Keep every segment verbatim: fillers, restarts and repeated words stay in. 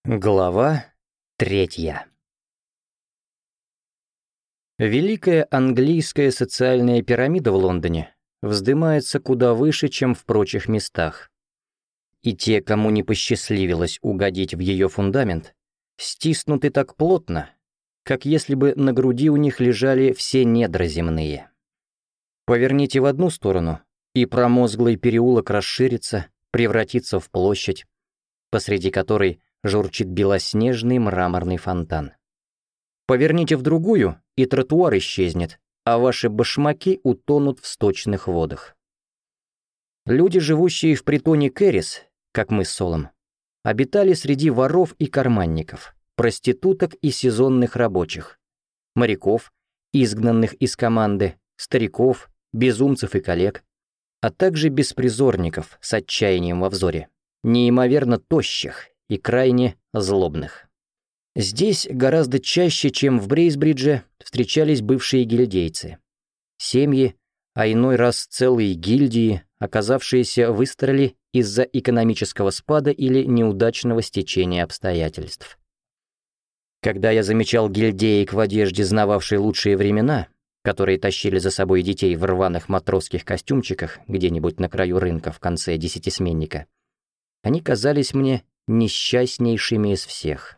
Глава третья. Великая английская социальная пирамида в Лондоне вздымается куда выше, чем в прочих местах. И те, кому не посчастливилось угодить в ее фундамент, стиснуты так плотно, как если бы на груди у них лежали все недра земные. Поверните в одну сторону, и промозглый переулок расширится, превратится в площадь, посреди которой журчит белоснежный мраморный фонтан. Поверните в другую, и тротуар исчезнет, а ваши башмаки утонут в сточных водах. Люди, живущие в притоне Кэррис, как мы с Солом, обитали среди воров и карманников, проституток и сезонных рабочих, моряков, изгнанных из команды, стариков, безумцев и коллег, а также беспризорников с отчаянием во взоре, неимоверно тощих и крайне злобных. Здесь гораздо чаще, чем в Брейсбридже, встречались бывшие гильдейцы. Семьи, а иной раз целые гильдии, оказавшиеся в Истрале из-за экономического спада или неудачного стечения обстоятельств. Когда я замечал гильдеек в одежде, знававшей лучшие времена, которые тащили за собой детей в рваных матросских костюмчиках где-нибудь на краю рынка в конце десятисменника, они казались мне несчастнейшими из всех.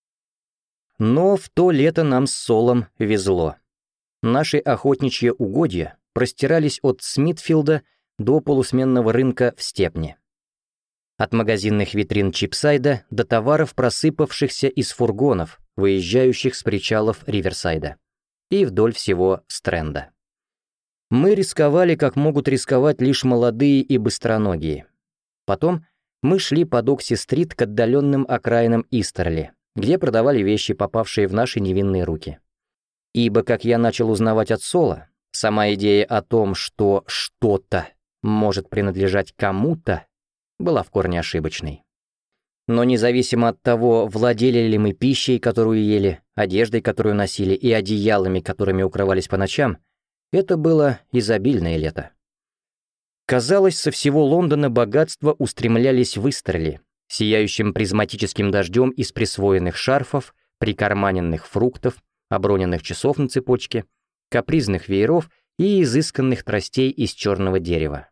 Но в то лето нам с Солом везло. Наши охотничьи угодья простирались от Смитфилда до полусменного рынка в Степне. От магазинных витрин Чипсайда до товаров, просыпавшихся из фургонов, выезжающих с причалов Риверсайда, и вдоль всего Стрэнда. Мы рисковали, как могут рисковать лишь молодые и быстроногие. Потом мы шли по Докси-стрит к отдаленным окраинам Истерли, где продавали вещи, попавшие в наши невинные руки. Ибо, как я начал узнавать от Сола, сама идея о том, что что-то может принадлежать кому-то, была в корне ошибочной. Но независимо от того, владели ли мы пищей, которую ели, одеждой, которую носили, и одеялами, которыми укрывались по ночам, это было изобильное лето. Казалось, со всего Лондона богатства устремлялись в Истерли, сияющим призматическим дождем из присвоенных шарфов, прикарманенных фруктов, оброненных часов на цепочке, капризных вееров и изысканных тростей из черного дерева.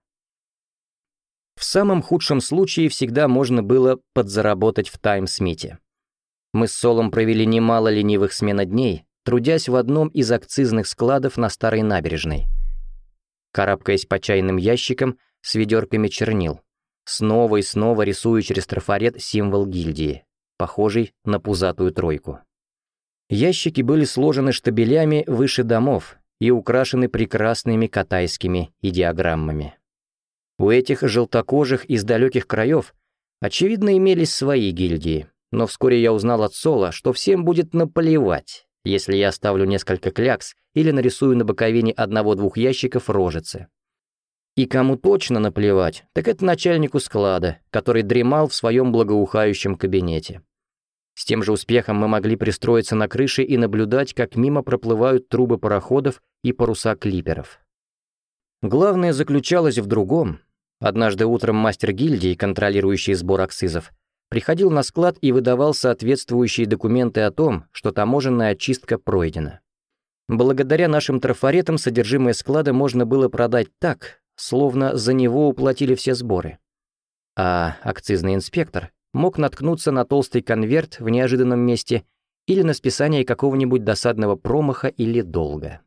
В самом худшем случае всегда можно было подзаработать в Тайм-Смите. Мы с Солом провели немало ленивых сменодней, трудясь в одном из акцизных складов на Старой набережной, карабкаясь по чайным ящикам с ведерками чернил, снова и снова рисуя через трафарет символ гильдии, похожий на пузатую тройку. Ящики были сложены штабелями выше домов и украшены прекрасными катайскими идеограммами. У этих желтокожих из далеких краев, очевидно, имелись свои гильдии, но вскоре я узнал от Сола, что всем будет наплевать, если я оставлю несколько клякс или нарисую на боковине одного-двух ящиков рожицы. И кому точно наплевать, так это начальнику склада, который дремал в своем благоухающем кабинете. С тем же успехом мы могли пристроиться на крыше и наблюдать, как мимо проплывают трубы пароходов и паруса клиперов. Главное заключалось в другом. Однажды утром мастер гильдии, контролирующий сбор акцизов, приходил на склад и выдавал соответствующие документы о том, что таможенная очистка пройдена. Благодаря нашим трафаретам содержимое склада можно было продать так, словно за него уплатили все сборы. А акцизный инспектор мог наткнуться на толстый конверт в неожиданном месте или на списание какого-нибудь досадного промаха или долга.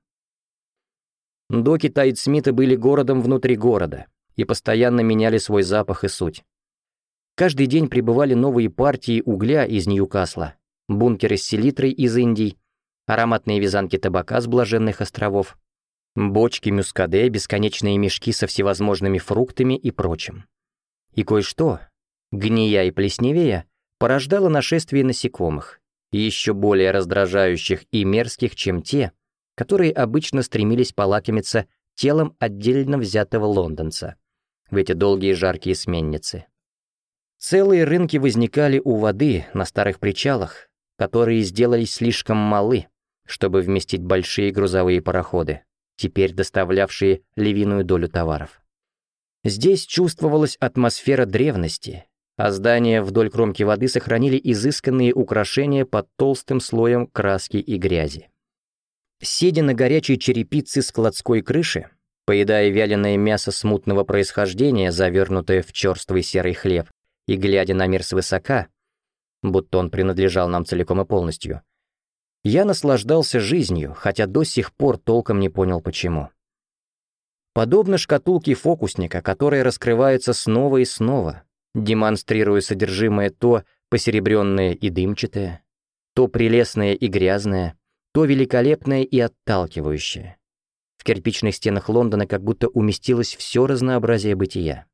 Доки Тайд-Смита были городом внутри города и постоянно меняли свой запах и суть. Каждый день прибывали новые партии угля из Ньюкасла, бункеры с селитрой из Индии, ароматные вязанки табака с блаженных островов, бочки мюскаде, бесконечные мешки со всевозможными фруктами и прочим. И кое-что, гния и плесневея, порождало нашествие насекомых, еще более раздражающих и мерзких, чем те, которые обычно стремились полакомиться телом отдельно взятого лондонца в эти долгие жаркие сменницы. Целые рынки возникали у воды на старых причалах, которые сделались слишком малы, чтобы вместить большие грузовые пароходы, теперь доставлявшие львиную долю товаров. Здесь чувствовалась атмосфера древности, а здания вдоль кромки воды сохранили изысканные украшения под толстым слоем краски и грязи. Сидя на горячей черепице складской крыши, поедая вяленое мясо смутного происхождения, завернутое в черствый серый хлеб, и глядя на мир свысока, будто он принадлежал нам целиком и полностью, я наслаждался жизнью, хотя до сих пор толком не понял почему. Подобно шкатулке фокусника, которая раскрывается снова и снова, демонстрируя содержимое то посеребренное и дымчатое, то прелестное и грязное, то великолепное и отталкивающее. В кирпичных стенах Лондона как будто уместилось все разнообразие бытия.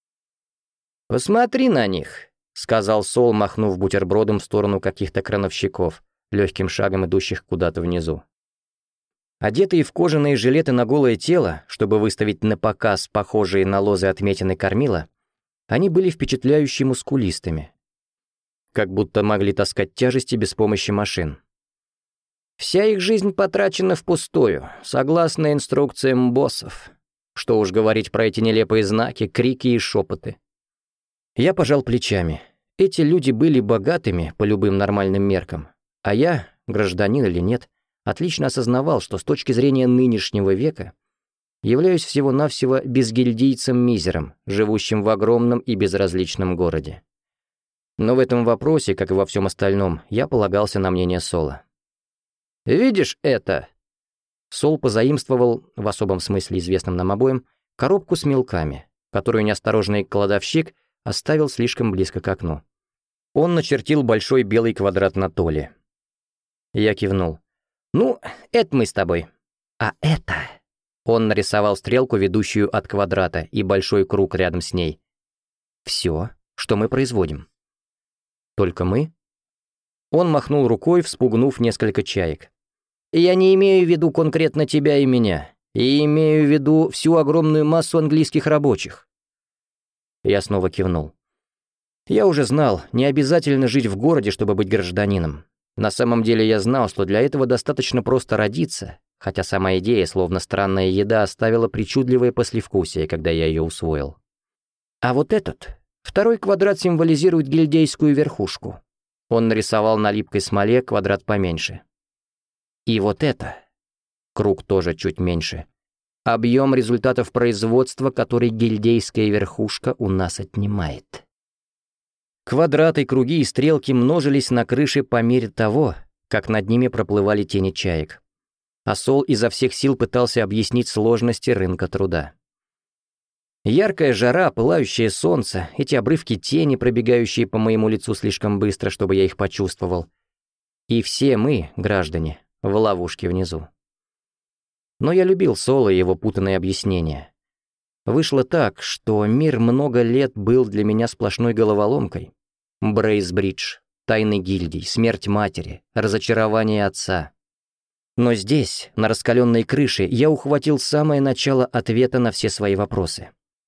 «Посмотри на них», — сказал Сол, махнув бутербродом в сторону каких-то крановщиков, легким шагом идущих куда-то внизу. Одетые в кожаные жилеты на голое тело, чтобы выставить на показ похожие на лозы отметины кормила, они были впечатляюще мускулистыми, как будто могли таскать тяжести без помощи машин. Вся их жизнь потрачена впустую, согласно инструкциям боссов. Что уж говорить про эти нелепые знаки, крики и шепоты. Я пожал плечами. Эти люди были богатыми по любым нормальным меркам, а я, гражданин или нет, отлично осознавал, что с точки зрения нынешнего века являюсь всего-навсего безгильдийцем-мизером, живущим в огромном и безразличном городе. Но в этом вопросе, как и во всем остальном, я полагался на мнение Сола. «Видишь это?» Сол позаимствовал, в особом смысле известном нам обоим, коробку с мелками, которую неосторожный кладовщик оставил слишком близко к окну. Он начертил большой белый квадрат на толе. Я кивнул. «Ну, это мы с тобой. А это...» Он нарисовал стрелку, ведущую от квадрата, и большой круг рядом с ней. «Все, что мы производим». «Только мы?» Он махнул рукой, вспугнув несколько чаек. «Я не имею в виду конкретно тебя и меня, и имею в виду всю огромную массу английских рабочих». Я снова кивнул. Я уже знал, не обязательно жить в городе, чтобы быть гражданином. На самом деле я знал, что для этого достаточно просто родиться, хотя сама идея, словно странная еда, оставила причудливое послевкусие, когда я ее усвоил. А вот этот, второй квадрат символизирует гильдейскую верхушку. Он нарисовал на липкой смоле квадрат поменьше. И вот это, круг тоже чуть меньше, объем результатов производства, который гильдейская верхушка у нас отнимает. Квадраты, круги и стрелки множились на крыше по мере того, как над ними проплывали тени чаек. А Сол изо всех сил пытался объяснить сложности рынка труда. Яркая жара, пылающее солнце, эти обрывки тени, пробегающие по моему лицу слишком быстро, чтобы я их почувствовал. И все мы, граждане, в ловушке внизу. Но я любил Сола и его путанные объяснения. Вышло так, что мир много лет был для меня сплошной головоломкой. Брейсбридж, тайны гильдий, смерть матери, разочарование отца. Но здесь, на раскаленной крыше, я ухватил самое начало ответа на все свои вопросы.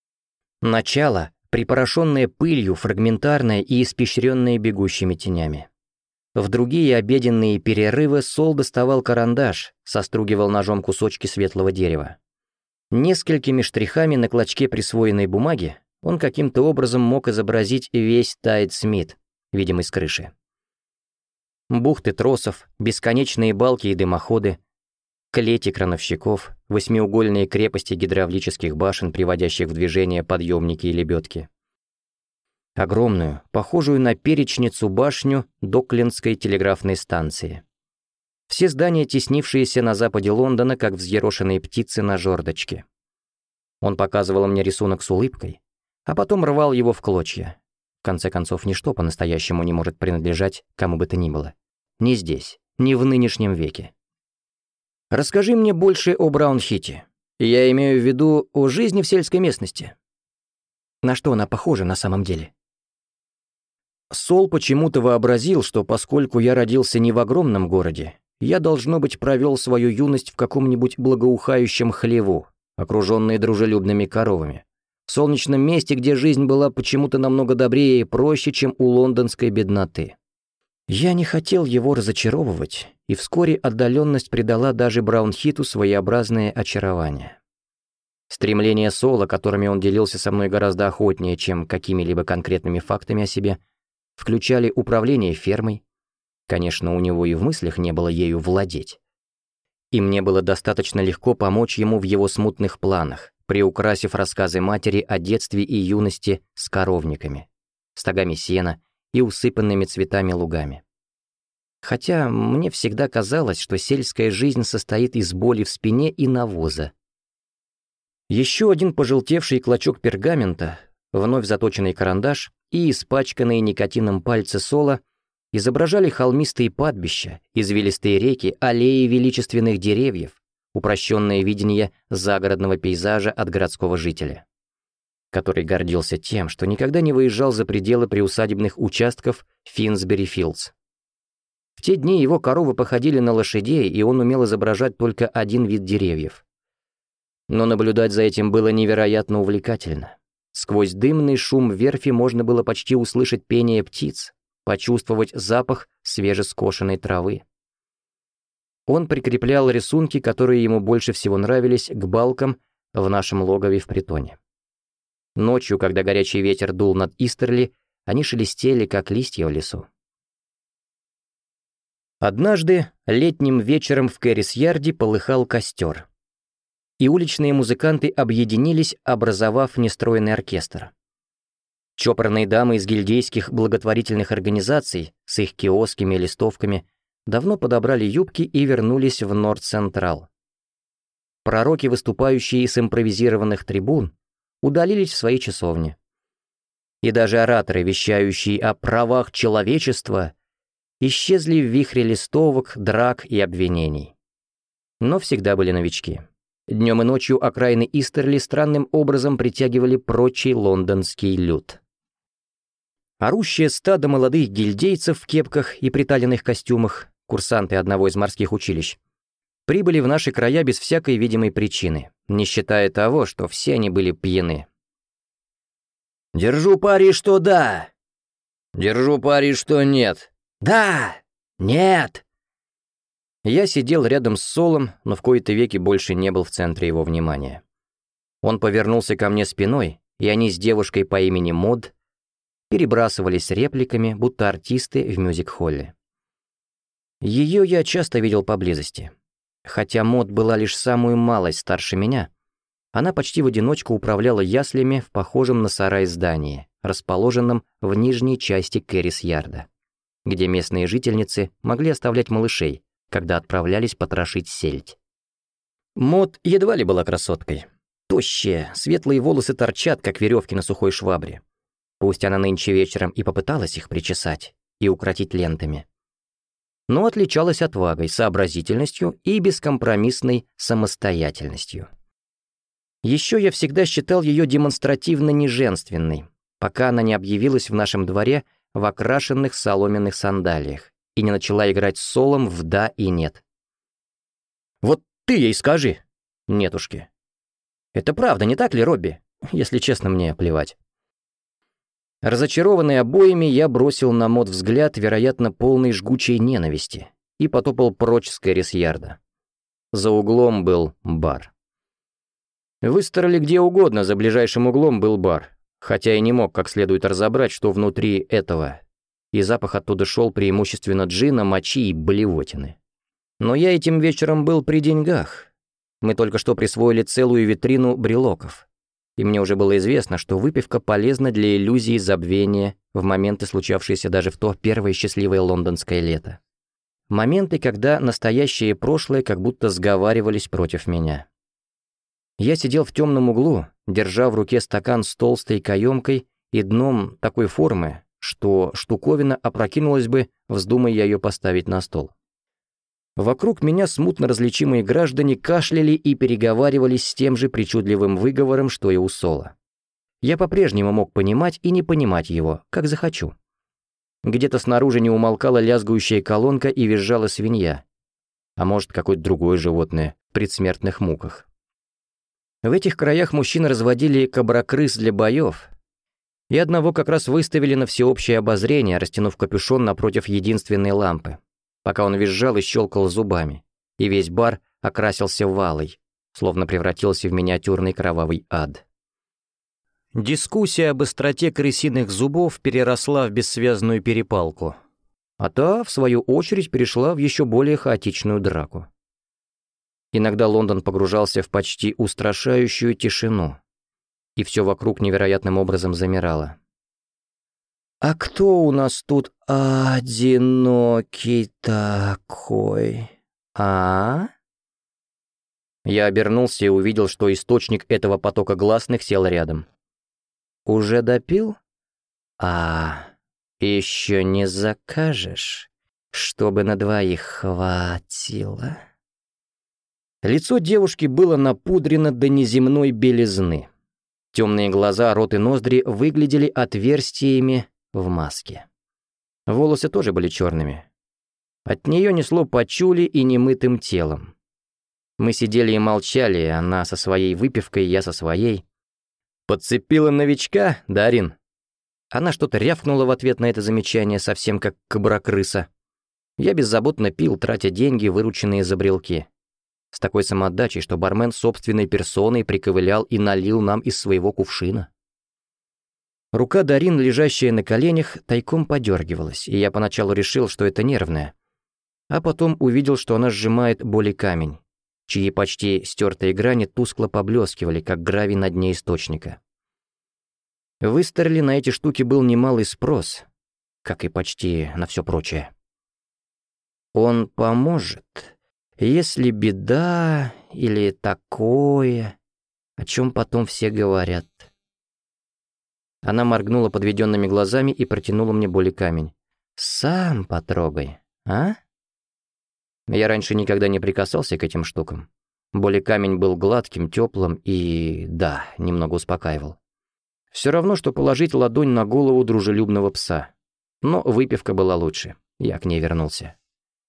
Начало, припорошенное пылью, фрагментарное и испещренное бегущими тенями. В другие обеденные перерывы Сол доставал карандаш, состругивал ножом кусочки светлого дерева. Несколькими штрихами на клочке присвоенной бумаги он каким-то образом мог изобразить весь Тайд-Смит, видимый с крыши. Бухты тросов, бесконечные балки и дымоходы, клети крановщиков, восьмиугольные крепости гидравлических башен, приводящих в движение подъемники и лебедки. Огромную, похожую на перечницу башню Доклендской телеграфной станции. Все здания, теснившиеся на западе Лондона, как взъерошенные птицы на жердочке. Он показывал мне рисунок с улыбкой, а потом рвал его в клочья. В конце концов, ничто по-настоящему не может принадлежать кому бы то ни было. Ни здесь, ни в нынешнем веке. Расскажи мне больше о Браунхите. Я имею в виду о жизни в сельской местности. На что она похожа на самом деле? Сол почему-то вообразил, что поскольку я родился не в огромном городе, я, должно быть, провел свою юность в каком-нибудь благоухающем хлеву, окруженный дружелюбными коровами, в солнечном месте, где жизнь была почему-то намного добрее и проще, чем у лондонской бедноты. Я не хотел его разочаровывать, и вскоре отдаленность придала даже Браунхиту своеобразное очарование. Стремления Соло, которыми он делился со мной гораздо охотнее, чем какими-либо конкретными фактами о себе, включали управление фермой. Конечно, у него и в мыслях не было ею владеть. И мне было достаточно легко помочь ему в его смутных планах, приукрасив рассказы матери о детстве и юности с коровниками, стогами сена и усыпанными цветами лугами. Хотя мне всегда казалось, что сельская жизнь состоит из боли в спине и навоза. Еще один пожелтевший клочок пергамента, вновь заточенный карандаш и испачканные никотином пальцы Соло изображали холмистые падбища, извилистые реки, аллеи величественных деревьев, упрощенное видение загородного пейзажа от городского жителя, который гордился тем, что никогда не выезжал за пределы приусадебных участков Финсбери-Филдс. В те дни его коровы походили на лошадей, и он умел изображать только один вид деревьев. Но наблюдать за этим было невероятно увлекательно. Сквозь дымный шум верфи можно было почти услышать пение птиц, почувствовать запах свежескошенной травы. Он прикреплял рисунки, которые ему больше всего нравились, к балкам в нашем логове в притоне. Ночью, когда горячий ветер дул над Истерли, они шелестели, как листья в лесу. Однажды, летним вечером в Кэррис-Ярде полыхал костер, и уличные музыканты объединились, образовав нестройный оркестр. Чопорные дамы из гильдейских благотворительных организаций с их киосками и листовками давно подобрали юбки и вернулись в Норд-Централ. Пророки, выступающие с импровизированных трибун, удалились в свои часовни. И даже ораторы, вещающие о правах человечества, исчезли в вихре листовок, драк и обвинений. Но всегда были новички. Днем и ночью окраины Истерли странным образом притягивали прочий лондонский люд. Орущее стадо молодых гильдейцев в кепках и приталенных костюмах, курсанты одного из морских училищ, прибыли в наши края без всякой видимой причины, не считая того, что все они были пьяны. «Держу пари, что да!» «Держу пари, что нет!» «Да! Нет!» Я сидел рядом с Солом, но в кои-то веки больше не был в центре его внимания. Он повернулся ко мне спиной, и они с девушкой по имени Мод перебрасывались репликами, будто артисты в мюзик-холле. Ее я часто видел поблизости. Хотя Мод была лишь самую малость старше меня, она почти в одиночку управляла яслями в похожем на сарай здании, расположенном в нижней части Кэррис-Ярда, где местные жительницы могли оставлять малышей, когда отправлялись потрошить сельдь. Мод едва ли была красоткой. Тощая, светлые волосы торчат, как веревки на сухой швабре. Пусть она нынче вечером и попыталась их причесать и укротить лентами, но отличалась отвагой, сообразительностью и бескомпромиссной самостоятельностью. Еще я всегда считал ее демонстративно неженственной, пока она не объявилась в нашем дворе в окрашенных соломенных сандалиях и не начала играть с Солом в «да» и «нет». «Вот ты ей скажи!» «Нетушки». «Это правда, не так ли, Робби?» Если честно, мне плевать. Разочарованный обоими, я бросил на Мод взгляд, вероятно, полный жгучей ненависти, и потопал прочь с Кэррис-Ярда. За углом был бар. Выстроили где угодно, за ближайшим углом был бар, хотя и не мог как следует разобрать, что внутри этого, и запах оттуда шел преимущественно джина, мочи и блевотины. Но я этим вечером был при деньгах. Мы только что присвоили целую витрину брелоков, и мне уже было известно, что выпивка полезна для иллюзии забвения в моменты, случавшиеся даже в то первое счастливое лондонское лето. Моменты, когда настоящее и прошлое как будто сговаривались против меня. Я сидел в темном углу, держа в руке стакан с толстой каемкой и дном такой формы, что штуковина опрокинулась бы, вздумая я ее поставить на стол. Вокруг меня смутно различимые граждане кашляли и переговаривались с тем же причудливым выговором, что и у Сола. Я по-прежнему мог понимать и не понимать его, как захочу. Где-то снаружи не умолкала лязгающая колонка и визжала свинья, а может, какое-то другое животное в предсмертных муках. В этих краях мужчины разводили кабракрыс для боев, и одного как раз выставили на всеобщее обозрение, растянув капюшон напротив единственной лампы, пока он визжал и щелкал зубами, и весь бар окрасился валой, словно превратился в миниатюрный кровавый ад. Дискуссия об остроте крысиных зубов переросла в бессвязную перепалку, а та, в свою очередь, перешла в еще более хаотичную драку. Иногда Лондон погружался в почти устрашающую тишину, и все вокруг невероятным образом замирало. «А кто у нас тут одинокий такой, а?» Я обернулся и увидел, что источник этого потока гласных сел рядом. «Уже допил? А, еще не закажешь, чтобы на двоих хватило?» Лицо девушки было напудрено до неземной белизны. Темные глаза, рот и ноздри выглядели отверстиями в маске. Волосы тоже были черными. От нее несло пачули и немытым телом. Мы сидели и молчали, она со своей выпивкой, я со своей. «Подцепила новичка, Дарин?» Она что-то рявкнула в ответ на это замечание, совсем как кобра-крыса. Я беззаботно пил, тратя деньги, вырученные за брелки. С такой самоотдачей, что бармен собственной персоной приковылял и налил нам из своего кувшина. Рука Дарин, лежащая на коленях, тайком подергивалась, и я поначалу решил, что это нервное. А потом увидел, что она сжимает боли камень, чьи почти стертые грани тускло поблескивали, как гравий на дне источника. В Истерли на эти штуки был немалый спрос, как и почти на все прочее. «Он поможет, если беда или такое, о чем потом все говорят». Она моргнула подведенными глазами и протянула мне боли камень. «Сам потрогай, а?» Я раньше никогда не прикасался к этим штукам. Боли камень был гладким, теплым и, да, немного успокаивал. Все равно, что положить ладонь на голову дружелюбного пса. Но выпивка была лучше. Я к ней вернулся.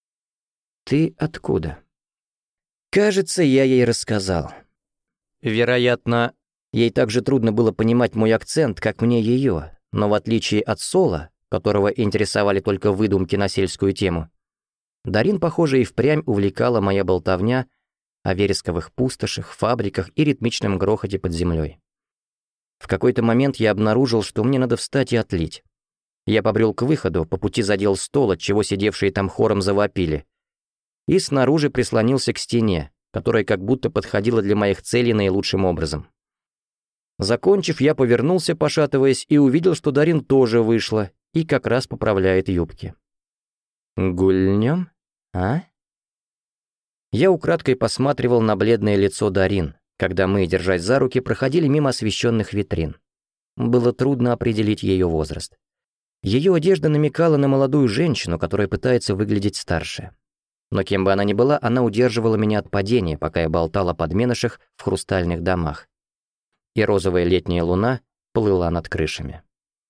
«Ты откуда?» Кажется, я ей рассказал. Вероятно, ей так же трудно было понимать мой акцент, как мне ее, но в отличие от Соло, которого интересовали только выдумки на сельскую тему, Дарин, похоже, и впрямь увлекала моя болтовня о вересковых пустошах, фабриках и ритмичном грохоте под землей. В какой-то момент я обнаружил, что мне надо встать и отлить. Я побрел к выходу, по пути задел стол, отчего сидевшие там хором завопили, и снаружи прислонился к стене, которая как будто подходила для моих целей наилучшим образом. Закончив, я повернулся, пошатываясь, и увидел, что Дарин тоже вышла и как раз поправляет юбки. «Гульнем, а?» Я украдкой посматривал на бледное лицо Дарин, когда мы, держась за руки, проходили мимо освещенных витрин. Было трудно определить ее возраст. Ее одежда намекала на молодую женщину, которая пытается выглядеть старше. Но кем бы она ни была, она удерживала меня от падения, пока я болтал о подменышах в хрустальных домах. И розовая летняя луна плыла над крышами.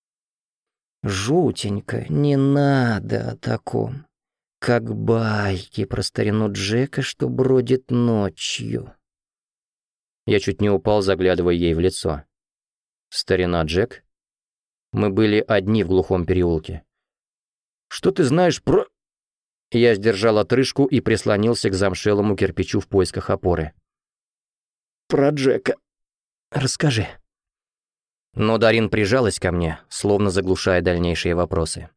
«Жутенько, не надо о таком. Как байки про старину Джека, что бродит ночью». Я чуть не упал, заглядывая ей в лицо. «Старина Джек? Мы были одни в глухом переулке. Что ты знаешь про...» Я сдержал отрыжку и прислонился к замшелому кирпичу в поисках опоры. «Про Джека. Расскажи». Но Дарин прижалась ко мне, словно заглушая дальнейшие вопросы.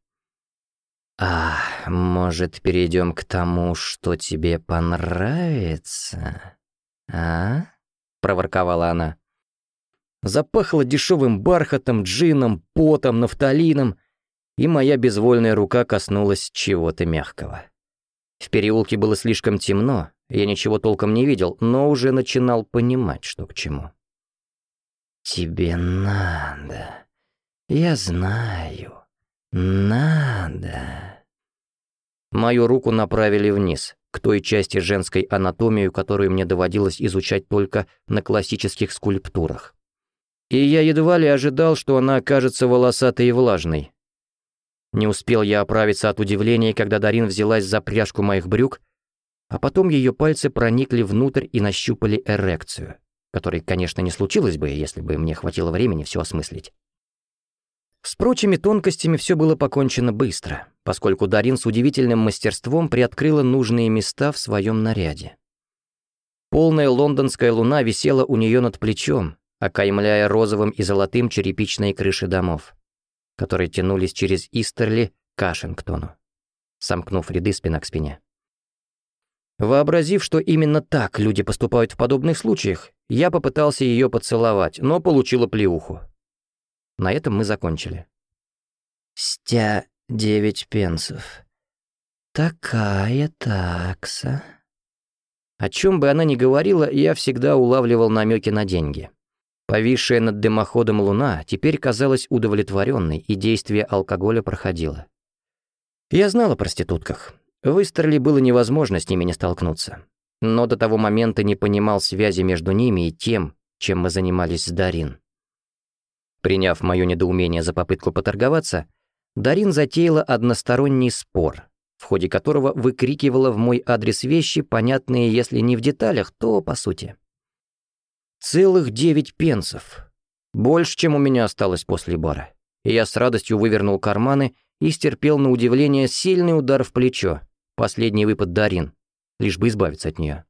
«А, может, перейдем к тому, что тебе понравится, а?» — проворковала она. Запахло дешевым бархатом, джином, потом, нафталином, и моя безвольная рука коснулась чего-то мягкого. В переулке было слишком темно, я ничего толком не видел, но уже начинал понимать, что к чему. «Тебе надо. Я знаю. Надо». Мою руку направили вниз, к той части женской анатомии, которую мне доводилось изучать только на классических скульптурах. И я едва ли ожидал, что она окажется волосатой и влажной. Не успел я оправиться от удивления, когда Дарин взялась за пряжку моих брюк, а потом ее пальцы проникли внутрь и нащупали эрекцию, которой, конечно, не случилось бы, если бы мне хватило времени все осмыслить. С прочими тонкостями все было покончено быстро, поскольку Дарин с удивительным мастерством приоткрыла нужные места в своем наряде. Полная лондонская луна висела у нее над плечом, окаймляя розовым и золотым черепичные крыши домов, которые тянулись через Истерли к Ашингтону, сомкнув ряды спина к спине. Вообразив, что именно так люди поступают в подобных случаях, я попытался ее поцеловать, но получил оплеуху. На этом мы закончили. «Стя девять пенсов. Такая такса». О чем бы она ни говорила, я всегда улавливал намеки на деньги. Повисшая над дымоходом луна теперь казалась удовлетворенной, и действие алкоголя проходило. Я знал о проститутках. В Истерли было невозможно с ними не столкнуться. Но до того момента не понимал связи между ними и тем, чем мы занимались с Дарин. Приняв мое недоумение за попытку поторговаться, Дарин затеяла односторонний спор, в ходе которого выкрикивала в мой адрес вещи, понятные, если не в деталях, то по сути. Целых девять пенсов. Больше, чем у меня осталось после бара. И я с радостью вывернул карманы и стерпел на удивление сильный удар в плечо, последний выпад Дарин, лишь бы избавиться от нее.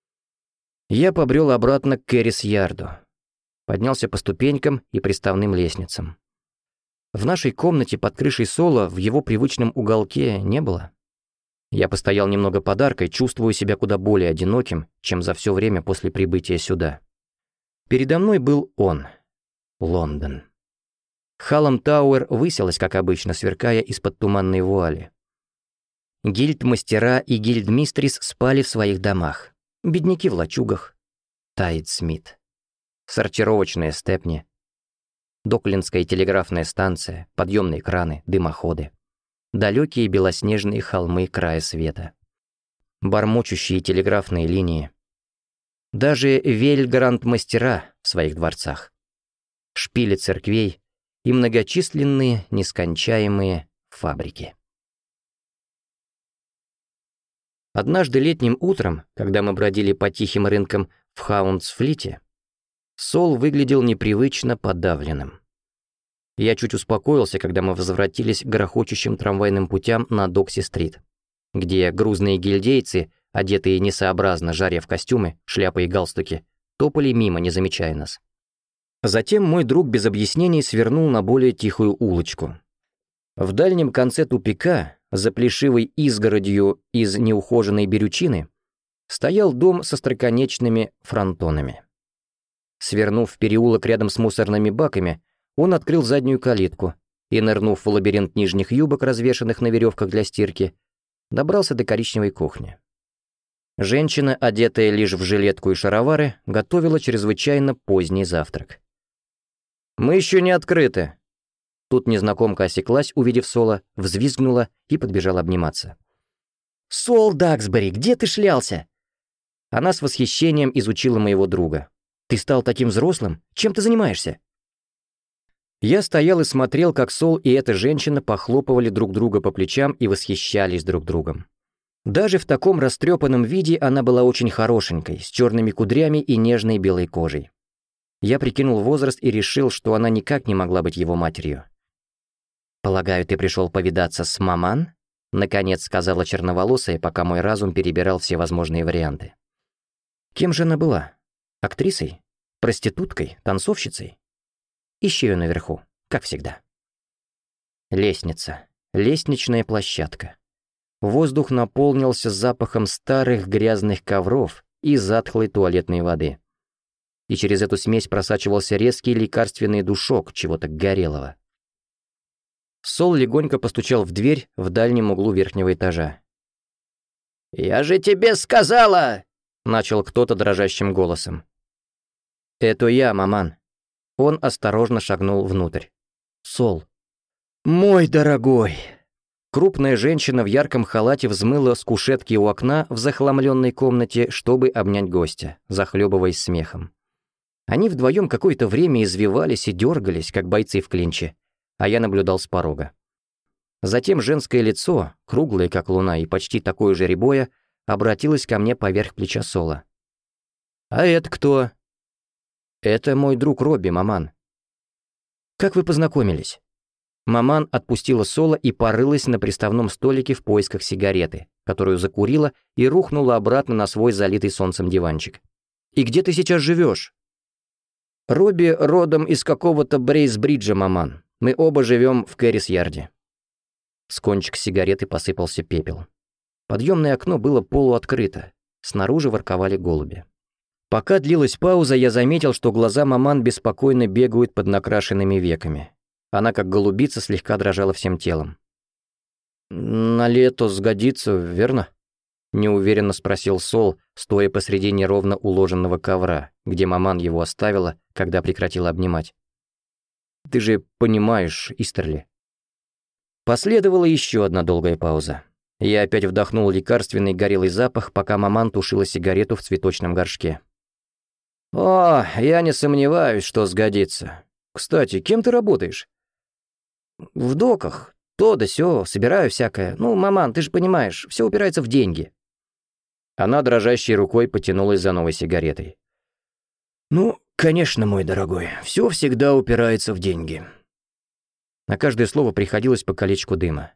Я побрел обратно к Кэррис-Ярду, поднялся по ступенькам и приставным лестницам. В нашей комнате под крышей Сола в его привычном уголке не было. Я постоял немного подаркой, чувствуя себя куда более одиноким, чем за все время после прибытия сюда. Передо мной был он, Лондон. Халлам Тауэр высилась, как обычно, сверкая из-под туманной вуали. Гильдмастера и гильдмистрис спали в своих домах, бедняки в лачугах. Тайд-Смит. Сортировочные степни. Доклинская телеграфная станция, подъемные краны, дымоходы. Далекие белоснежные холмы края света. Бормочущие телеграфные линии. Даже вельгранд-мастера в своих дворцах. Шпили церквей и многочисленные, нескончаемые фабрики. Однажды летним утром, когда мы бродили по тихим рынкам в Хаундсфлите, Сол выглядел непривычно подавленным. Я чуть успокоился, когда мы возвратились к грохочущим трамвайным путям на Докси-стрит, где грузные гильдейцы, одетые несообразно, жаря в костюмы, шляпы и галстуки, топали мимо, не замечая нас. Затем мой друг без объяснений свернул на более тихую улочку. В дальнем конце тупика, за плешивой изгородью из неухоженной берючины, стоял дом со остроконечными фронтонами. Свернув в переулок рядом с мусорными баками, он открыл заднюю калитку и, нырнув в лабиринт нижних юбок, развешанных на веревках для стирки, добрался до коричневой кухни. Женщина, одетая лишь в жилетку и шаровары, готовила чрезвычайно поздний завтрак. «Мы еще не открыты!» Тут незнакомка осеклась, увидев Сола, взвизгнула и подбежала обниматься. «Сол Даксбери, где ты шлялся?» Она с восхищением изучила моего друга. «Ты стал таким взрослым? Чем ты занимаешься?» Я стоял и смотрел, как Сол и эта женщина похлопывали друг друга по плечам и восхищались друг другом. Даже в таком растрепанном виде она была очень хорошенькой, с черными кудрями и нежной белой кожей. Я прикинул возраст и решил, что она никак не могла быть его матерью. «Полагаю, ты пришел повидаться с маман?» — наконец сказала черноволосая, пока мой разум перебирал все возможные варианты. Кем же она была? Актрисой? Проституткой? Танцовщицей? Ищи ее наверху, как всегда. Лестница. Лестничная площадка. Воздух наполнился запахом старых грязных ковров и затхлой туалетной воды. И через эту смесь просачивался резкий лекарственный душок чего-то горелого. Сол легонько постучал в дверь в дальнем углу верхнего этажа. «Я же тебе сказала!» — начал кто-то дрожащим голосом. «Это я, маман». Он осторожно шагнул внутрь. «Сол». «Мой дорогой!» Крупная женщина в ярком халате взмыла с кушетки у окна в захламленной комнате, чтобы обнять гостя, захлебываясь смехом. Они вдвоем какое-то время извивались и дергались, как бойцы в клинче, а я наблюдал с порога. Затем женское лицо, круглое, как луна, и почти такое же рябое, обратилось ко мне поверх плеча Сола. «А это кто?» «Это мой друг Робби, маман». «Как вы познакомились?» Маман отпустила Соло и порылась на приставном столике в поисках сигареты, которую закурила и рухнула обратно на свой залитый солнцем диванчик. «И где ты сейчас живешь?» «Робби родом из какого-то Брейсбриджа, маман. Мы оба живем в Кэррис-Ярде». С кончика сигареты посыпался пепел. Подъемное окно было полуоткрыто. Снаружи ворковали голуби. Пока длилась пауза, я заметил, что глаза маман беспокойно бегают под накрашенными веками. Она, как голубица, слегка дрожала всем телом. «На лето сгодится, верно?» — неуверенно спросил Сол, стоя посреди неровно уложенного ковра, где маман его оставила, когда прекратила обнимать. «Ты же понимаешь, Истерли». Последовала еще одна долгая пауза. Я опять вдохнул лекарственный горелый запах, пока маман тушила сигарету в цветочном горшке. «О, я не сомневаюсь, что сгодится. Кстати, кем ты работаешь?» «В доках. То да сё, собираю всякое. Ну, маман, ты же понимаешь, все упирается в деньги». Она дрожащей рукой потянулась за новой сигаретой. «Ну, конечно, мой дорогой, все всегда упирается в деньги». На каждое слово приходилось по колечку дыма.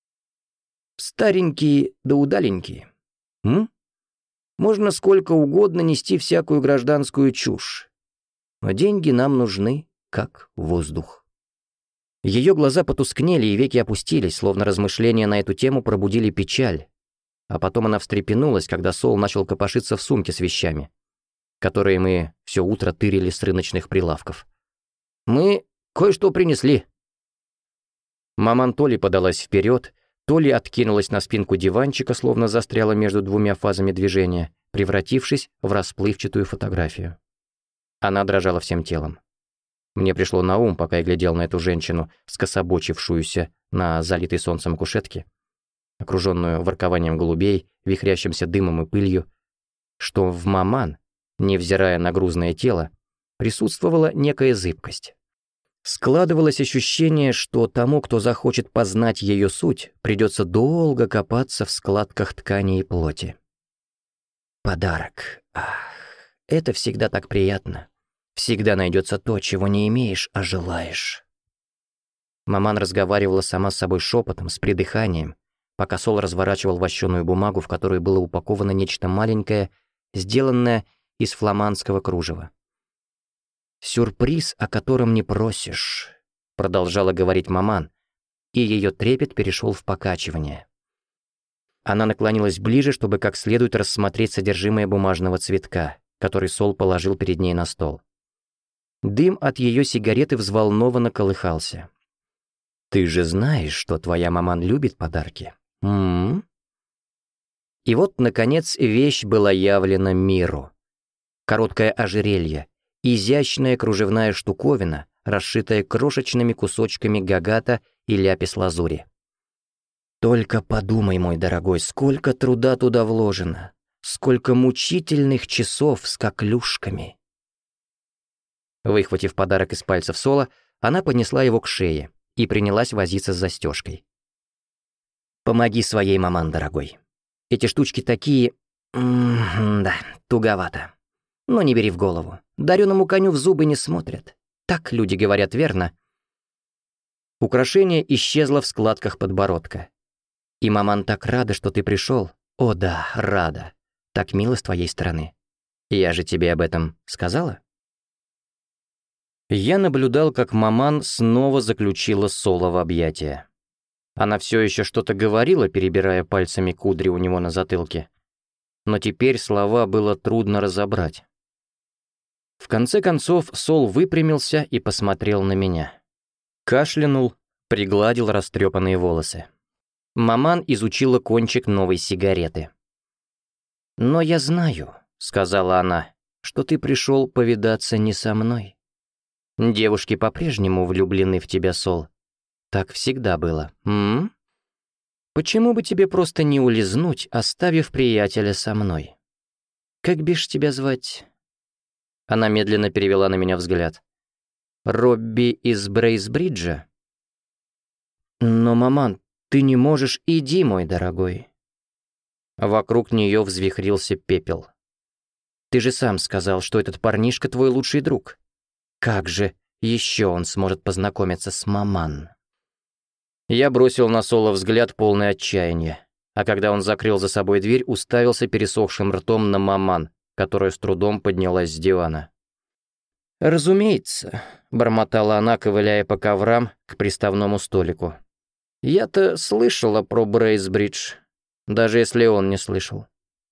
«Старенькие да удаленькие. М? Можно сколько угодно нести всякую гражданскую чушь. Но деньги нам нужны, как воздух». Ее глаза потускнели и веки опустились, словно размышления на эту тему пробудили печаль. А потом она встрепенулась, когда Сол начал копошиться в сумке с вещами, которые мы все утро тырили с рыночных прилавков. «Мы кое-что принесли». Маман то ли подалась вперед, то ли откинулась на спинку диванчика, словно застряла между двумя фазами движения, превратившись в расплывчатую фотографию. Она дрожала всем телом. Мне пришло на ум, пока я глядел на эту женщину, скособочившуюся на залитой солнцем кушетке, окруженную воркованием голубей, вихрящимся дымом и пылью, что в маман, невзирая на грузное тело, присутствовала некая зыбкость. Складывалось ощущение, что тому, кто захочет познать ее суть, придется долго копаться в складках ткани и плоти. Подарок. Ах, это всегда так приятно. Всегда найдется то, чего не имеешь, а желаешь. Маман разговаривала сама с собой шепотом, с придыханием, пока Сол разворачивал вощеную бумагу, в которую было упаковано нечто маленькое, сделанное из фламандского кружева. «Сюрприз, о котором не просишь», — продолжала говорить маман, и ее трепет перешел в покачивание. Она наклонилась ближе, чтобы как следует рассмотреть содержимое бумажного цветка, который Сол положил перед ней на стол. Дым от ее сигареты взволнованно колыхался. «Ты же знаешь, что твоя маман любит подарки? М-м-м?» И вот, наконец, вещь была явлена миру. Короткое ожерелье, изящная кружевная штуковина, расшитая крошечными кусочками гагата и ляпис-лазури. Только подумай, мой дорогой, сколько труда туда вложено, сколько мучительных часов с коклюшками. Выхватив подарок из пальцев Сола, она поднесла его к шее и принялась возиться с застежкой. «Помоги своей маман, дорогой. Эти штучки такие... М-м, да, туговато. Но не бери в голову. Дареному коню в зубы не смотрят. Так люди говорят, верно?» Украшение исчезло в складках подбородка. «И маман так рада, что ты пришел. О да, рада. Так мило с твоей стороны. Я же тебе об этом сказала?» Я наблюдал, как маман снова заключила Сола в объятия. Она все еще что-то говорила, перебирая пальцами кудри у него на затылке. Но теперь слова было трудно разобрать. В конце концов, Сол выпрямился и посмотрел на меня. Кашлянул, пригладил растрепанные волосы. Маман изучила кончик новой сигареты. «Но я знаю», — сказала она, — «что ты пришел повидаться не со мной. Девушки по-прежнему влюблены в тебя, Сол. Так всегда было. М? Почему бы тебе просто не улизнуть, оставив приятеля со мной? Как бишь тебя звать?» Она медленно перевела на меня взгляд. «Робби из Брейсбриджа?» «Но, маман, ты не можешь, иди, мой дорогой». Вокруг нее взвихрился пепел. «Ты же сам сказал, что этот парнишка твой лучший друг. Как же еще он сможет познакомиться с маман?» Я бросил на Соло взгляд полный отчаяния, а когда он закрыл за собой дверь, уставился пересохшим ртом на маман, которая с трудом поднялась с дивана. «Разумеется», — бормотала она, ковыляя по коврам к приставному столику. «Я-то слышала про Брейсбридж, даже если он не слышал».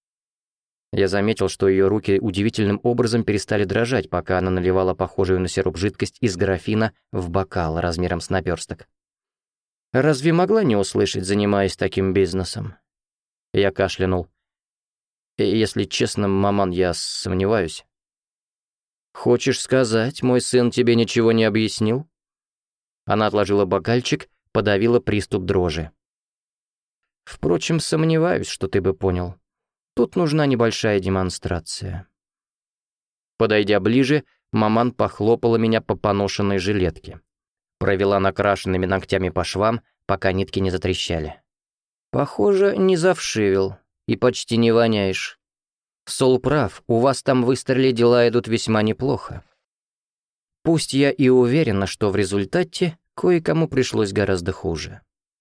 Я заметил, что ее руки удивительным образом перестали дрожать, пока она наливала похожую на сироп жидкость из графина в бокал размером с наперсток. «Разве могла не услышать, занимаясь таким бизнесом?» Я кашлянул. «Если честно, маман, я сомневаюсь». «Хочешь сказать, мой сын тебе ничего не объяснил?» Она отложила бокальчик, подавила приступ дрожи. «Впрочем, сомневаюсь, что ты бы понял. Тут нужна небольшая демонстрация». Подойдя ближе, маман похлопала меня по поношенной жилетке. Провела накрашенными ногтями по швам, пока нитки не затрещали. «Похоже, не завшивил, и почти не воняешь. Сол прав, у вас там в Истерле дела идут весьма неплохо. Пусть я и уверена, что в результате кое-кому пришлось гораздо хуже».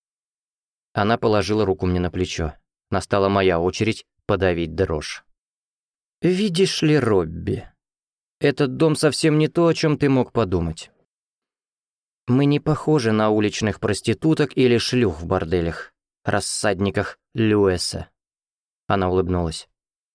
Она положила руку мне на плечо. Настала моя очередь подавить дрожь. «Видишь ли, Робби, этот дом совсем не то, о чем ты мог подумать. Мы не похожи на уличных проституток или шлюх в борделях, рассадниках Льюэса». Она улыбнулась.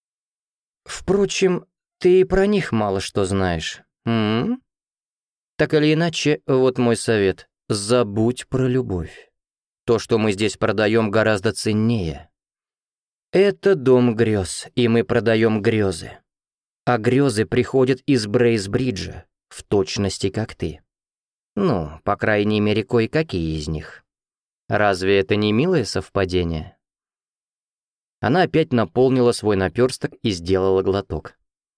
«Впрочем, ты и про них мало что знаешь. М-м? Так или иначе, вот мой совет. Забудь про любовь. То, что мы здесь продаем, гораздо ценнее. Это дом грез, и мы продаем грезы. А грезы приходят из Брейсбриджа, в точности как ты. Ну, по крайней мере, кое-какие из них. Разве это не милое совпадение?» Она опять наполнила свой наперсток и сделала глоток.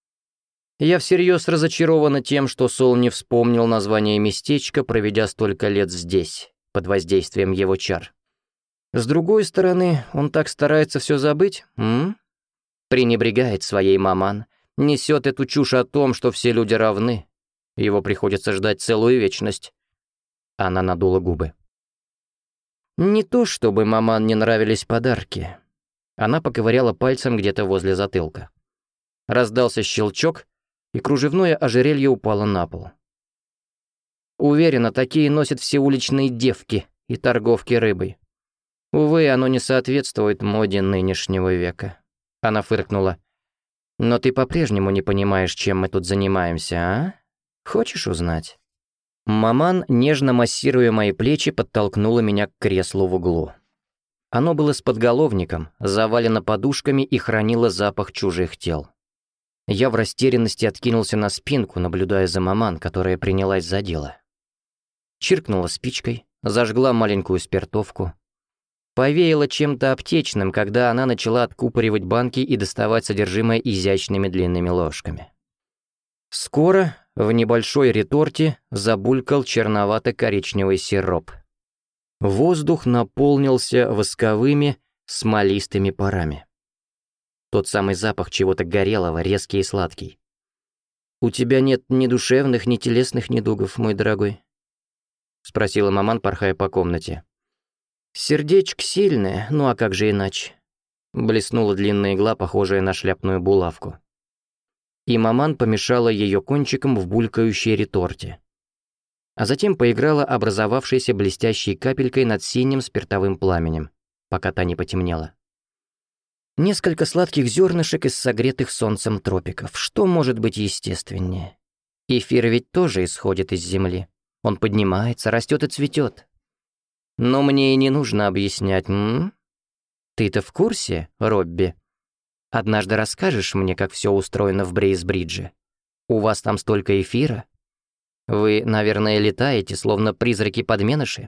Я всерьез разочарована тем, что Сол не вспомнил название местечка, проведя столько лет здесь, под воздействием его чар. С другой стороны, он так старается все забыть, м? Пренебрегает своей маман, несет эту чушь о том, что все люди равны. Его приходится ждать целую вечность. Она надула губы. Не то чтобы маман не нравились подарки. Она поковыряла пальцем где-то возле затылка. Раздался щелчок, и кружевное ожерелье упало на пол. Уверена, такие носят все уличные девки и торговки рыбой. Увы, оно не соответствует моде нынешнего века. Она фыркнула. «Но ты по-прежнему не понимаешь, чем мы тут занимаемся, а? Хочешь узнать?» Маман, нежно массируя мои плечи, подтолкнула меня к креслу в углу. Оно было с подголовником, завалено подушками и хранило запах чужих тел. Я в растерянности откинулся на спинку, наблюдая за маман, которая принялась за дело. Чиркнула спичкой, зажгла маленькую спиртовку. Повеяло чем-то аптечным, когда она начала откупоривать банки и доставать содержимое изящными длинными ложками. Скоро в небольшой реторте забулькал черновато-коричневый сироп. Воздух наполнился восковыми, смолистыми парами. Тот самый запах чего-то горелого, резкий и сладкий. «У тебя нет ни душевных, ни телесных недугов, мой дорогой?» — спросила маман, порхая по комнате. «Сердечко сильное, ну а как же иначе?» Блеснула длинная игла, похожая на шляпную булавку. И маман помешала ее кончиком в булькающей реторте. А затем поиграла образовавшейся блестящей капелькой над синим спиртовым пламенем, пока та не потемнела. Несколько сладких зернышек из согретых солнцем тропиков. Что может быть естественнее? Эфир ведь тоже исходит из земли. Он поднимается, растет и цветет. Но мне и не нужно объяснять, м? Ты-то в курсе, Робби? Однажды расскажешь мне, как все устроено в Брейсбридже? У вас там столько эфира? Вы, наверное, летаете, словно призраки-подменыши?»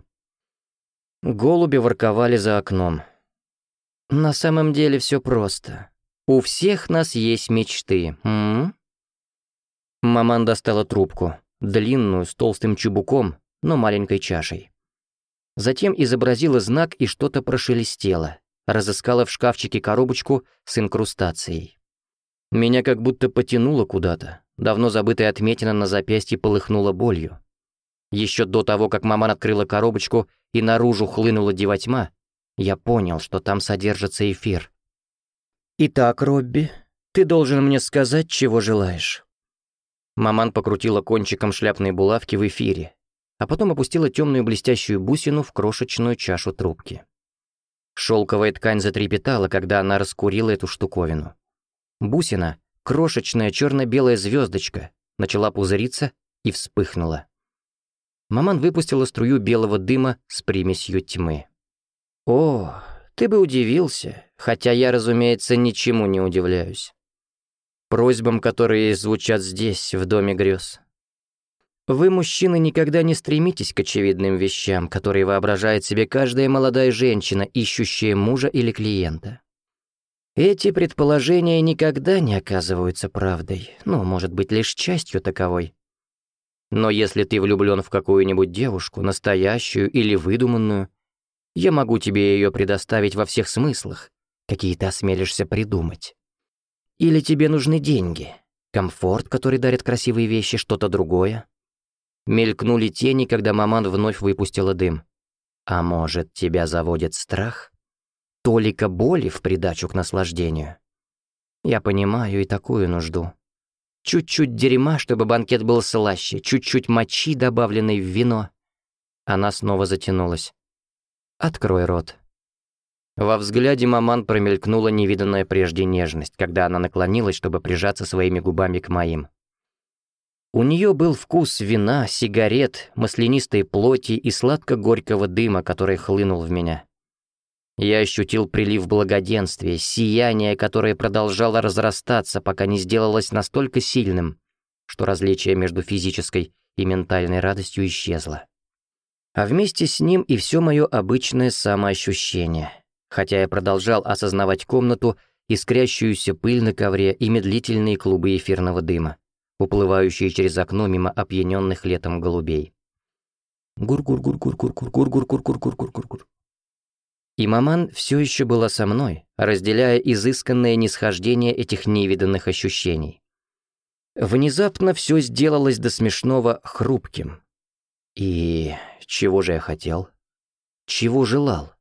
Голуби ворковали за окном. «На самом деле все просто. У всех нас есть мечты, м? Маман достала трубку, длинную, с толстым чубуком, но маленькой чашей. Затем изобразила знак, и что-то прошелестело. Разыскала в шкафчике коробочку с инкрустацией. Меня как будто потянуло куда-то. Давно забытая отметина на запястье полыхнула болью. Еще до того, как маман открыла коробочку и наружу хлынула дивотьма, я понял, что там содержится эфир. «Итак, Робби, ты должен мне сказать, чего желаешь». Маман покрутила кончиком шляпной булавки в эфире, а потом опустила темную блестящую бусину в крошечную чашу трубки. Шелковая ткань затрепетала, когда она раскурила эту штуковину. Бусина, крошечная черно-белая звездочка, начала пузыриться и вспыхнула. Маман выпустила струю белого дыма с примесью тьмы. «О, ты бы удивился, хотя я, разумеется, ничему не удивляюсь. Просьбам, которые звучат здесь, в доме грез. Вы, мужчины, никогда не стремитесь к очевидным вещам, которые воображает себе каждая молодая женщина, ищущая мужа или клиента. Эти предположения никогда не оказываются правдой, ну, может быть, лишь частью таковой. Но если ты влюблен в какую-нибудь девушку, настоящую или выдуманную, я могу тебе ее предоставить во всех смыслах, какие ты осмелишься придумать. Или тебе нужны деньги, комфорт, который дарит красивые вещи, что-то другое. Мелькнули тени, когда маман вновь выпустила дым. А может, тебя заводит страх? Толика боли в придачу к наслаждению? Я понимаю и такую нужду. Чуть-чуть дерьма, чтобы банкет был слаще, чуть-чуть мочи, добавленной в вино. Она снова затянулась. «Открой рот». Во взгляде маман промелькнула невиданная прежде нежность, когда она наклонилась, чтобы прижаться своими губами к моим. У нее был вкус вина, сигарет, маслянистой плоти и сладко-горького дыма, который хлынул в меня. Я ощутил прилив благоденствия, сияние, которое продолжало разрастаться, пока не сделалось настолько сильным, что различие между физической и ментальной радостью исчезло. А вместе с ним и все мое обычное самоощущение, хотя я продолжал осознавать комнату, искрящуюся пыль на ковре и медлительные клубы эфирного дыма, уплывающие через окно мимо опьяненных летом голубей. Гур-гур-гур-гур-гур-гур-гур-гур-гур-гур-гур-гур-гур. И маман все еще была со мной, разделяя изысканное нисхождение этих невиданных ощущений. Внезапно все сделалось до смешного хрупким. И чего же я хотел? Чего желал?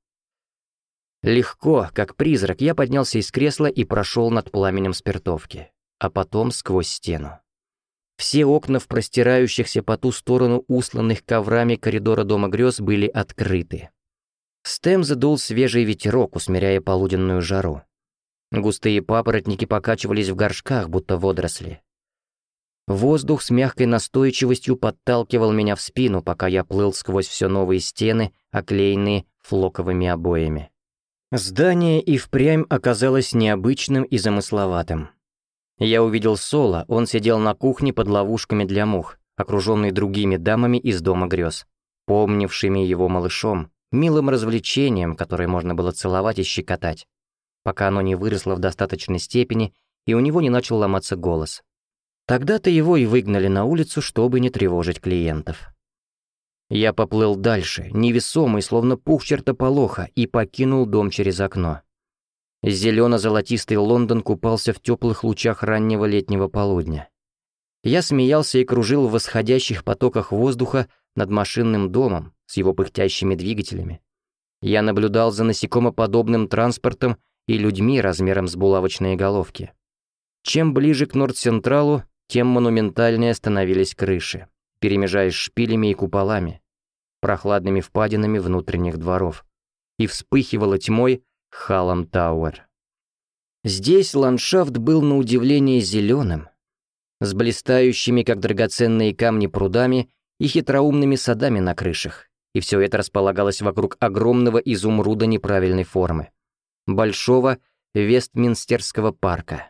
Легко, как призрак, я поднялся из кресла и прошел над пламенем спиртовки, а потом сквозь стену. Все окна в простирающихся по ту сторону усланных коврами коридора дома грез были открыты. С Темзы дул свежий ветерок, усмиряя полуденную жару. Густые папоротники покачивались в горшках, будто водоросли. Воздух с мягкой настойчивостью подталкивал меня в спину, пока я плыл сквозь все новые стены, оклеенные флоковыми обоями. Здание и впрямь оказалось необычным и замысловатым. Я увидел Соло, он сидел на кухне под ловушками для мух, окруженный другими дамами из дома грез, помнившими его малышом, милым развлечением, которое можно было целовать и щекотать, пока оно не выросло в достаточной степени и у него не начал ломаться голос. Тогда-то его и выгнали на улицу, чтобы не тревожить клиентов. Я поплыл дальше, невесомый, словно пух чертополоха, и покинул дом через окно. Зелено-золотистый Лондон купался в теплых лучах раннего летнего полудня. Я смеялся и кружил в восходящих потоках воздуха над машинным домом с его пыхтящими двигателями. Я наблюдал за насекомоподобным транспортом и людьми размером с булавочные головки. Чем ближе к Норд-Централу, тем монументальнее становились крыши, перемежаясь шпилями и куполами, прохладными впадинами внутренних дворов, и вспыхивала тьмой Халлам Тауэр. Здесь ландшафт был на удивление зеленым, с блистающими, как драгоценные камни, прудами и хитроумными садами на крышах, и все это располагалось вокруг огромного изумруда неправильной формы, большого Вестминстерского парка.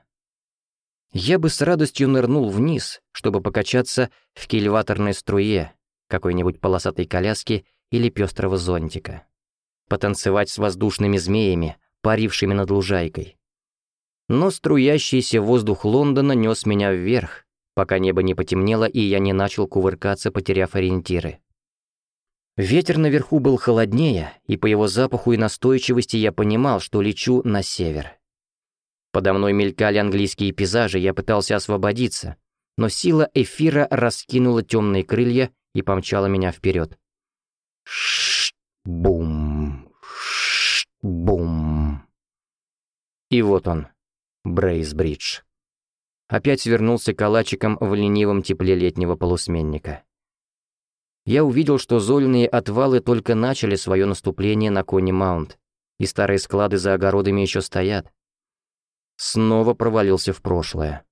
Я бы с радостью нырнул вниз, чтобы покачаться в кильваторной струе какой-нибудь полосатой коляски или пестрого зонтика, потанцевать с воздушными змеями, парившими над лужайкой. Но струящийся воздух Лондона нес меня вверх, пока небо не потемнело и я не начал кувыркаться, потеряв ориентиры. Ветер наверху был холоднее, и по его запаху и настойчивости я понимал, что лечу на север. Подо мной мелькали английские пейзажи, я пытался освободиться, но сила эфира раскинула темные крылья и помчала меня вперед. Ш-бум, ш-бум. И вот он, Брейсбридж. Опять свернулся калачиком в ленивом тепле летнего полусменника. Я увидел, что зольные отвалы только начали свое наступление на Кони-Маунт, и старые склады за огородами еще стоят. Снова провалился в прошлое.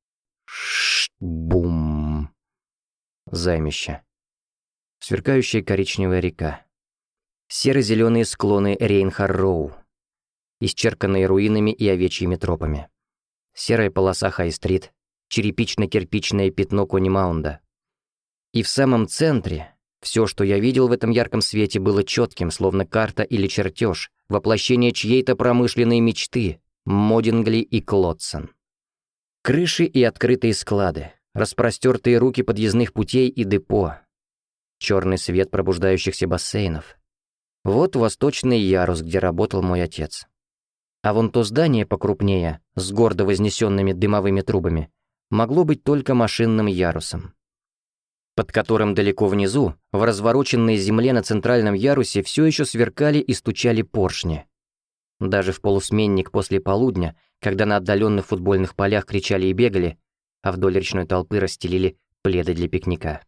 Ш-бум. Займище. Сверкающая коричневая река. Серо-зеленые склоны Рейнхарроу, исчерканные руинами и овечьими тропами. Серая полоса Хай-стрит, черепично-кирпичное пятно Кони-Маунда. И в самом центре все, что я видел в этом ярком свете, было четким, словно карта или чертеж, воплощение чьей-то промышленной мечты, Модингли и Клодсон. Крыши и открытые склады, распростертые руки подъездных путей и депо, черный свет пробуждающихся бассейнов. Вот восточный ярус, где работал мой отец. А вон то здание покрупнее, с гордо вознесенными дымовыми трубами, могло быть только машинным ярусом, под которым далеко внизу, в развороченной земле на центральном ярусе, все еще сверкали и стучали поршни. Даже в полусменник после полудня, когда на отдаленных футбольных полях кричали и бегали, а вдоль речной толпы расстелили пледы для пикника.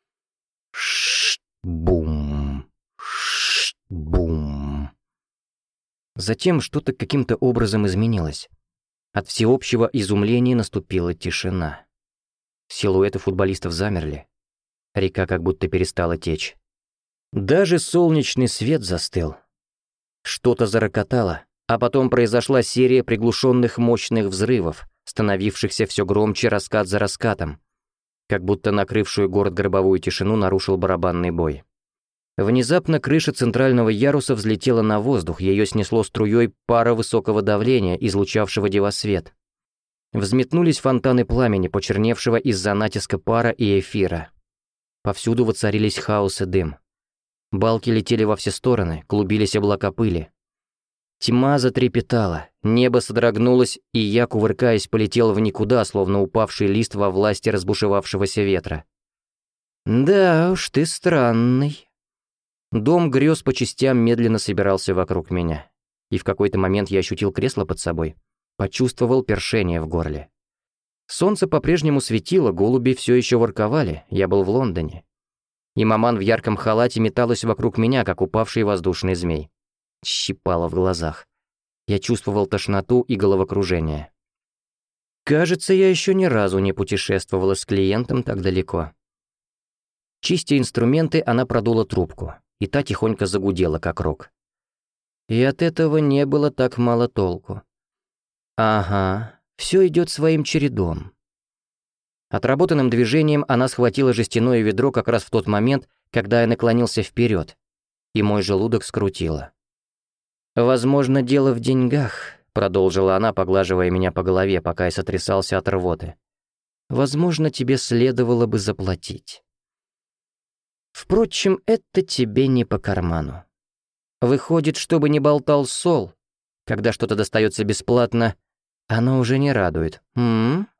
Ш-бум, ш-бум. Затем что-то каким-то образом изменилось. От всеобщего изумления наступила тишина. Силуэты футболистов замерли. Река как будто перестала течь. Даже солнечный свет застыл. Что-то зарокотало, а потом произошла серия приглушенных мощных взрывов, становившихся все громче раскат за раскатом, как будто накрывшую город гробовую тишину нарушил барабанный бой. Внезапно крыша центрального яруса взлетела на воздух, ее снесло струей пара высокого давления, излучавшего дивосвет. Взметнулись фонтаны пламени, почерневшего из-за натиска пара и эфира. Повсюду воцарились хаос и дым. Балки летели во все стороны, клубились облака пыли. Тьма затрепетала, небо содрогнулось, и я, кувыркаясь, полетел в никуда, словно упавший лист во власти разбушевавшегося ветра. «Да уж, ты странный». Дом грез по частям медленно собирался вокруг меня, и в какой-то момент я ощутил кресло под собой, почувствовал першение в горле. Солнце по-прежнему светило, голуби все еще ворковали, я был в Лондоне. И маман в ярком халате металась вокруг меня, как упавший воздушный змей. Щипало в глазах. Я чувствовал тошноту и головокружение. Кажется, я еще ни разу не путешествовала с клиентом так далеко. Чистя инструменты, она продула трубку, и та тихонько загудела, как рог. И от этого не было так мало толку. Ага, все идет своим чередом. Отработанным движением она схватила жестяное ведро как раз в тот момент, когда я наклонился вперед, и мой желудок скрутило. «Возможно, дело в деньгах», — продолжила она, поглаживая меня по голове, пока я сотрясался от рвоты. «Возможно, тебе следовало бы заплатить. Впрочем, это тебе не по карману. Выходит, чтобы не болтал сол, когда что-то достается бесплатно, оно уже не радует. М-м?